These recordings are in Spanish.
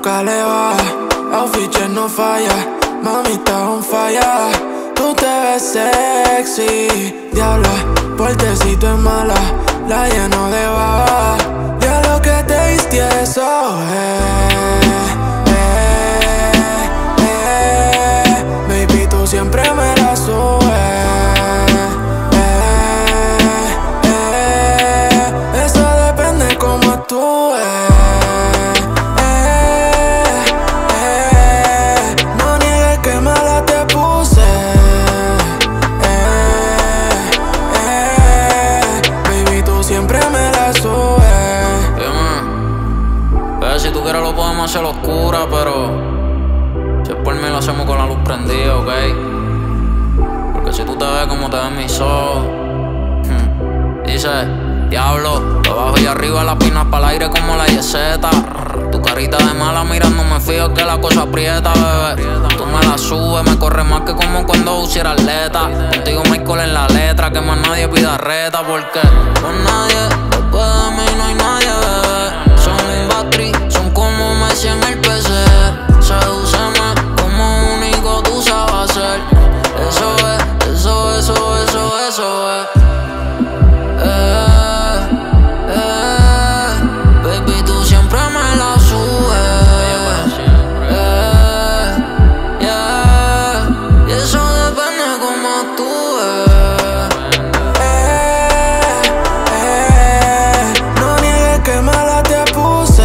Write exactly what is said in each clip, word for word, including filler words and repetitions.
nunca le baja, outfit no falla, mamita on fire. Tú te ves sexy, diabla, portecito es mala, la lleno de baba. Ya lo que te diste eso, eh, eh, eh. Baby, tú siempre me la subes, eh, eh. Eso depende cómo actúes. Si tú quieres lo podemos hacer oscura, pero si es por mí lo hacemos con la luz prendida, ¿ok? Porque si tú te ves como te ven mis ojos, hmm. Dice, diablo, de abajo y arriba las pinas para el aire como la yeseta. Tu carita de mala mirándome fío que la cosa aprieta, bebé. Tú me la subes, me corre más que como cuando usiera atleta. Contigo Michael en la letra, que más nadie pida reta. Porque con nadie, después de mí no hay nadie, bebé. Son un battery, son como Messi en el P C. Sedúceme como único tú sabes hacer. Eso es, eso, eso, eso, eso es. Eh, eh, baby, tú siempre me la subes. Eh, yeah, y eso depende cómo actúes. Eh, eh, no niegues que mala te puse.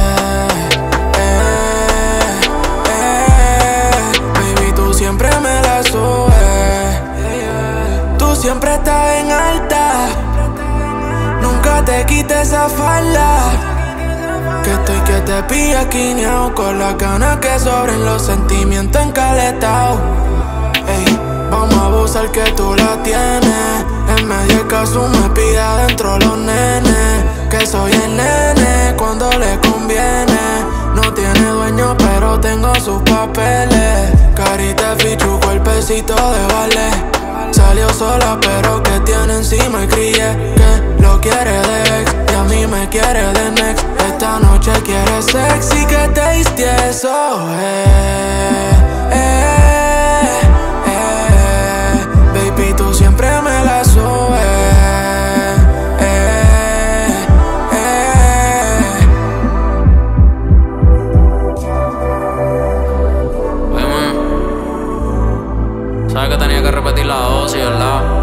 Eh, eh, baby, tú siempre me la subes. Tú siempre estás en alta, nunca te quites esa falda. Que estoy que te pilla quineao, con las ganas que sobren, los sentimientos encaletados. Ey, vamos a abusar que tú la tienes. En medio caso me pide adentro los nenes. Que soy el nene cuando le conviene. No tiene dueño pero tengo sus papeles. Carita de fichu, cuerpecito de ballet. Salió sola pero que tiene encima y críe que lo quiere de ex y a mí me quiere de next. Esta noche quiere sexy, que te diste eso, eh, eh, eh. Baby, tú siempre me la subes, eh, eh. Oye, man, sabes que tenía que repetir la dosis, ¿verdad?